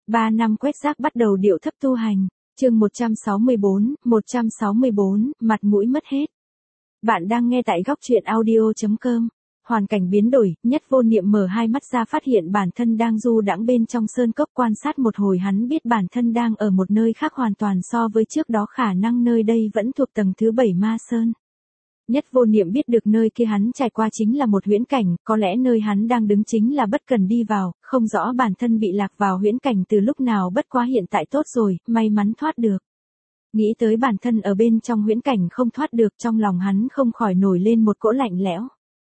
3 năm quét rác bắt đầu điệu thấp tu hành. Chương 164, mặt mũi mất hết. Bạn đang nghe tại góc truyện audio.com. Hoàn cảnh biến đổi, Nhất Vô Niệm mở hai mắt ra phát hiện bản thân đang du đãng bên trong sơn cốc, quan sát một hồi hắn biết bản thân đang ở một nơi khác hoàn toàn so với trước đó, khả năng nơi đây vẫn thuộc tầng thứ 7 ma sơn. Nhất Vô Niệm biết được nơi kia hắn trải qua chính là một huyễn cảnh, có lẽ nơi hắn đang đứng chính là bất cần đi vào, không rõ bản thân bị lạc vào huyễn cảnh từ lúc nào, bất quá hiện tại tốt rồi, may mắn thoát được. Nghĩ tới bản thân ở bên trong huyễn cảnh không thoát được, trong lòng hắn không khỏi nổi lên một cỗ lạnh lẽo.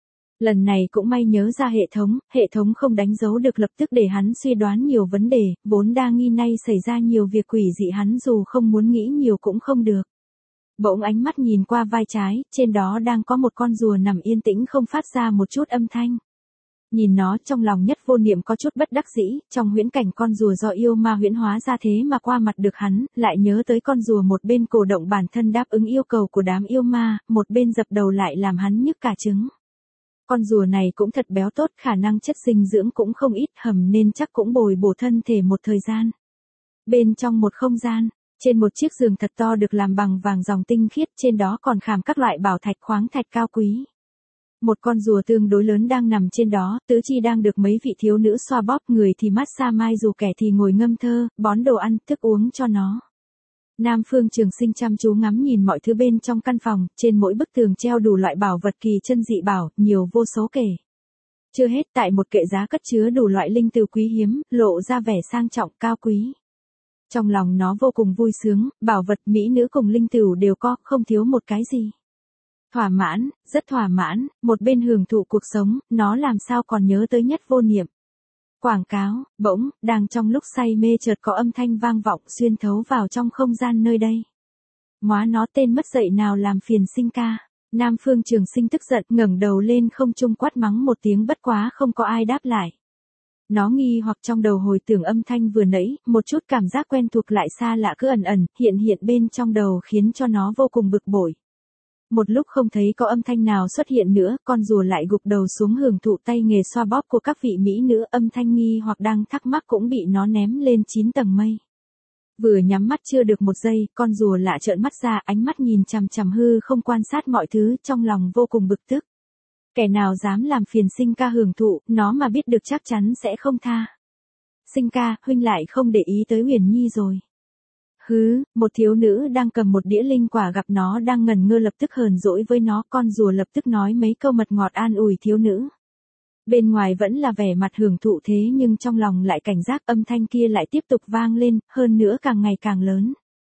Lần này cũng may nhớ ra hệ thống không đánh dấu được, lập tức để hắn suy đoán nhiều vấn đề, vốn đa nghi nay xảy ra nhiều việc quỷ dị, hắn dù không muốn nghĩ nhiều cũng không được. Bỗng ánh mắt nhìn qua vai trái, trên đó đang có một con rùa nằm yên tĩnh không phát ra một chút âm thanh. Nhìn nó, trong lòng Nhất Vô Niệm có chút bất đắc dĩ, trong huyễn cảnh con rùa do yêu ma huyễn hóa ra thế mà qua mặt được hắn, lại nhớ tới con rùa một bên cổ động bản thân đáp ứng yêu cầu của đám yêu ma, một bên dập đầu lại làm hắn nhức cả trứng. Con rùa này cũng thật béo tốt, khả năng chất dinh dưỡng cũng không ít, hầm nên chắc cũng bồi bổ thân thể một thời gian. Bên trong một không gian, trên một chiếc giường thật to được làm bằng vàng ròng tinh khiết, trên đó còn khảm các loại bảo thạch khoáng thạch cao quý. Một con rùa tương đối lớn đang nằm trên đó, tứ chi đang được mấy vị thiếu nữ xoa bóp, người thì massage mai rùa, kẻ thì ngồi ngâm thơ, bón đồ ăn, thức uống cho nó. Nam Phương Trường Sinh chăm chú ngắm nhìn mọi thứ bên trong căn phòng, trên mỗi bức tường treo đủ loại bảo vật kỳ chân dị bảo, nhiều vô số kể. Chưa hết, tại một kệ giá cất chứa đủ loại linh tửu quý hiếm, lộ ra vẻ sang trọng cao quý. Trong lòng nó vô cùng vui sướng, bảo vật, mỹ nữ cùng linh tửu đều có, không thiếu một cái gì. Thỏa mãn, rất thỏa mãn, một bên hưởng thụ cuộc sống, nó làm sao còn nhớ tới Nhất Vô Niệm. Quảng cáo, bỗng, đang trong lúc say mê chợt có âm thanh vang vọng xuyên thấu vào trong không gian nơi đây. Móa nó, tên mất dạy nào làm phiền Sinh ca. Nam Phương Trường Sinh tức giận ngẩng đầu lên không trung quát mắng một tiếng, bất quá không có ai đáp lại. Nó nghi hoặc trong đầu hồi tưởng âm thanh vừa nãy, một chút cảm giác quen thuộc lại xa lạ cứ ẩn ẩn hiện bên trong đầu, khiến cho nó vô cùng bực bội. Một lúc không thấy có âm thanh nào xuất hiện nữa, con rùa lại gục đầu xuống hưởng thụ tay nghề xoa bóp của các vị mỹ nữ, âm thanh nghi hoặc đang thắc mắc cũng bị nó ném lên 9 tầng mây. Vừa nhắm mắt chưa được một giây, con rùa lạ trợn mắt ra, ánh mắt nhìn chằm chằm hư không quan sát mọi thứ, trong lòng vô cùng bực tức. Kẻ nào dám làm phiền Sinh ca hưởng thụ, nó mà biết được chắc chắn sẽ không tha. Sinh ca, huynh lại không để ý tới Huyền Nhi rồi. Hứ, một thiếu nữ đang cầm một đĩa linh quả gặp nó đang ngẩn ngơ lập tức hờn dỗi với nó, con rùa lập tức nói mấy câu mật ngọt an ủi thiếu nữ. Bên ngoài vẫn là vẻ mặt hưởng thụ thế nhưng trong lòng lại cảnh giác, âm thanh kia lại tiếp tục vang lên, hơn nữa càng ngày càng lớn.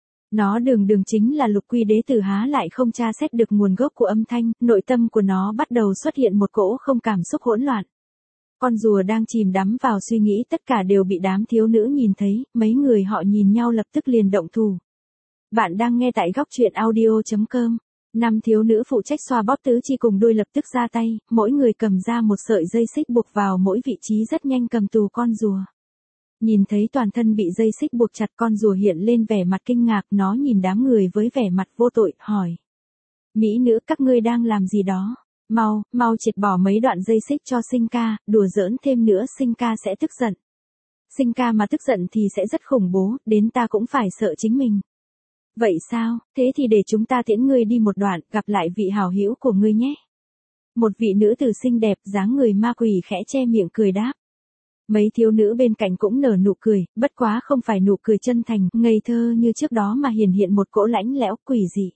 Nó đường chính là Lục Quy Đế tử, há lại không tra xét được nguồn gốc của âm thanh, nội tâm của nó bắt đầu xuất hiện một cỗ không cảm xúc hỗn loạn. Con rùa đang chìm đắm vào suy nghĩ, tất cả đều bị đám thiếu nữ nhìn thấy, mấy người họ nhìn nhau lập tức liền động thủ. Bạn đang nghe tại góc truyện audio.com. 5 thiếu nữ phụ trách xoa bóp tứ chi cùng đuôi lập tức ra tay, mỗi người cầm ra một sợi dây xích buộc vào mỗi vị trí, rất nhanh cầm tù con rùa. Nhìn thấy toàn thân bị dây xích buộc chặt, con rùa hiện lên vẻ mặt kinh ngạc, nó nhìn đám người với vẻ mặt vô tội, hỏi. Mỹ nữ, các ngươi đang làm gì đó? Mau triệt bỏ mấy đoạn dây xích cho Sinh ca, đùa giỡn thêm nữa Sinh ca sẽ tức giận. Sinh ca mà tức giận thì sẽ rất khủng bố, đến ta cũng phải sợ chính mình. Vậy sao, thế thì để chúng ta tiễn ngươi đi một đoạn, gặp lại vị hảo hữu của ngươi nhé. Một vị nữ tử xinh đẹp, dáng người ma quỷ khẽ che miệng cười đáp. Mấy thiếu nữ bên cạnh cũng nở nụ cười, bất quá không phải nụ cười chân thành, ngây thơ như trước đó mà hiện một cỗ lãnh lẽo quỷ dị.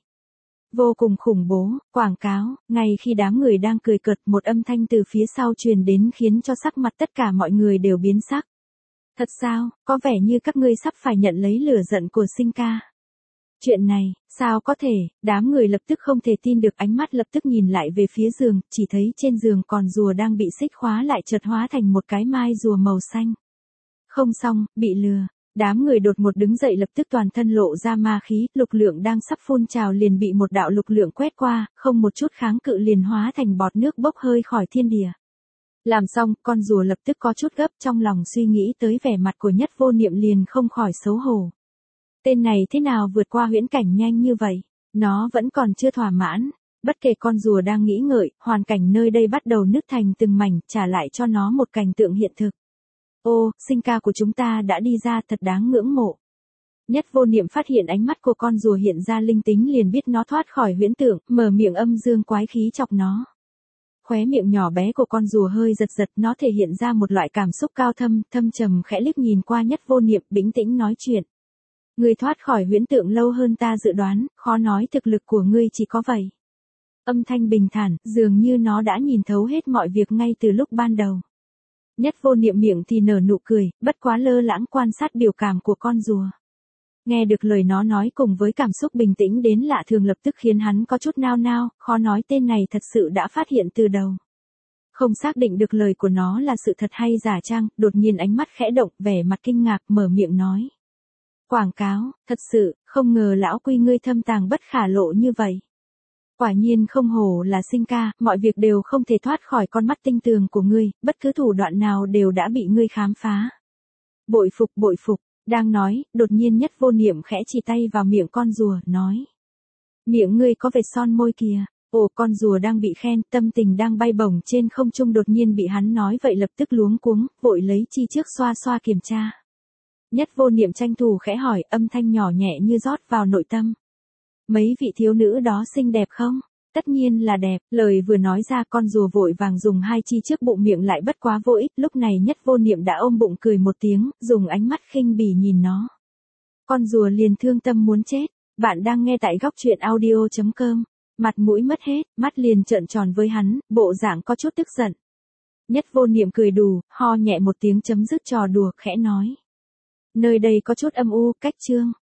Vô cùng khủng bố, quảng cáo, ngay khi đám người đang cười cợt, một âm thanh từ phía sau truyền đến khiến cho sắc mặt tất cả mọi người đều biến sắc. Thật sao, có vẻ như các ngươi sắp phải nhận lấy lửa giận của Sinh ca. Chuyện này, sao có thể, đám người lập tức không thể tin được, ánh mắt lập tức nhìn lại về phía giường, chỉ thấy trên giường con rùa đang bị xích khóa lại chợt hóa thành một cái mai rùa màu xanh. Không xong, bị lừa. Đám người đột ngột đứng dậy, lập tức toàn thân lộ ra ma khí, lục lượng đang sắp phun trào liền bị một đạo lục lượng quét qua, không một chút kháng cự liền hóa thành bọt nước bốc hơi khỏi thiên địa. Làm xong, con rùa lập tức có chút gấp, trong lòng suy nghĩ tới vẻ mặt của Nhất Vô Niệm liền không khỏi xấu hổ. Tên này thế nào vượt qua huyễn cảnh nhanh như vậy? Nó vẫn còn chưa thỏa mãn. Bất kể con rùa đang nghĩ ngợi, hoàn cảnh nơi đây bắt đầu nứt thành từng mảnh, trả lại cho nó một cảnh tượng hiện thực. Ô, sinh ca của chúng ta đã đi ra, thật đáng ngưỡng mộ. Nhất Vô Niệm phát hiện ánh mắt của con rùa hiện ra linh tính liền biết nó thoát khỏi huyễn tưởng, mở miệng âm dương quái khí chọc nó. Khóe miệng nhỏ bé của con rùa hơi giật giật, nó thể hiện ra một loại cảm xúc cao thâm, thâm trầm khẽ liếc nhìn qua Nhất Vô Niệm, bình tĩnh nói chuyện. Ngươi thoát khỏi huyễn tượng lâu hơn ta dự đoán, khó nói thực lực của ngươi chỉ có vậy. Âm thanh bình thản, dường như nó đã nhìn thấu hết mọi việc ngay từ lúc ban đầu. Nhất Vô Niệm miệng thì nở nụ cười, bất quá lơ lãng quan sát biểu cảm của con rùa. Nghe được lời nó nói cùng với cảm xúc bình tĩnh đến lạ thường lập tức khiến hắn có chút nao nao, khó nói tên này thật sự đã phát hiện từ đầu. Không xác định được lời của nó là sự thật hay giả trang, đột nhiên ánh mắt khẽ động, vẻ mặt kinh ngạc, mở miệng nói. Quảng cáo, thật sự, không ngờ lão Quy ngươi thâm tàng bất khả lộ như vậy. Quả nhiên không hổ là sinh ca, mọi việc đều không thể thoát khỏi con mắt tinh tường của ngươi, bất cứ thủ đoạn nào đều đã bị ngươi khám phá. Bội phục, đang nói, đột nhiên Nhất Vô Niệm khẽ chỉ tay vào miệng con rùa, nói. Miệng ngươi có vệt son môi kìa. Ồ, con rùa đang bị khen, tâm tình đang bay bổng trên không trung đột nhiên bị hắn nói vậy lập tức luống cuống, vội lấy chi trước xoa xoa kiểm tra. Nhất Vô Niệm tranh thủ khẽ hỏi, âm thanh nhỏ nhẹ như rót vào nội tâm. Mấy vị thiếu nữ đó xinh đẹp không? Tất nhiên là đẹp, lời vừa nói ra con rùa vội vàng dùng hai chi trước bụng miệng lại bất quá vô ích, lúc này Nhất Vô Niệm đã ôm bụng cười một tiếng, dùng ánh mắt khinh bỉ nhìn nó. Con rùa liền thương tâm muốn chết, bạn đang nghe tại góc truyện audio.com, mặt mũi mất hết, mắt liền trợn tròn với hắn, bộ dạng có chút tức giận. Nhất Vô Niệm cười đù, ho nhẹ một tiếng chấm dứt trò đùa, khẽ nói. Nơi đây có chút âm u, cách chương.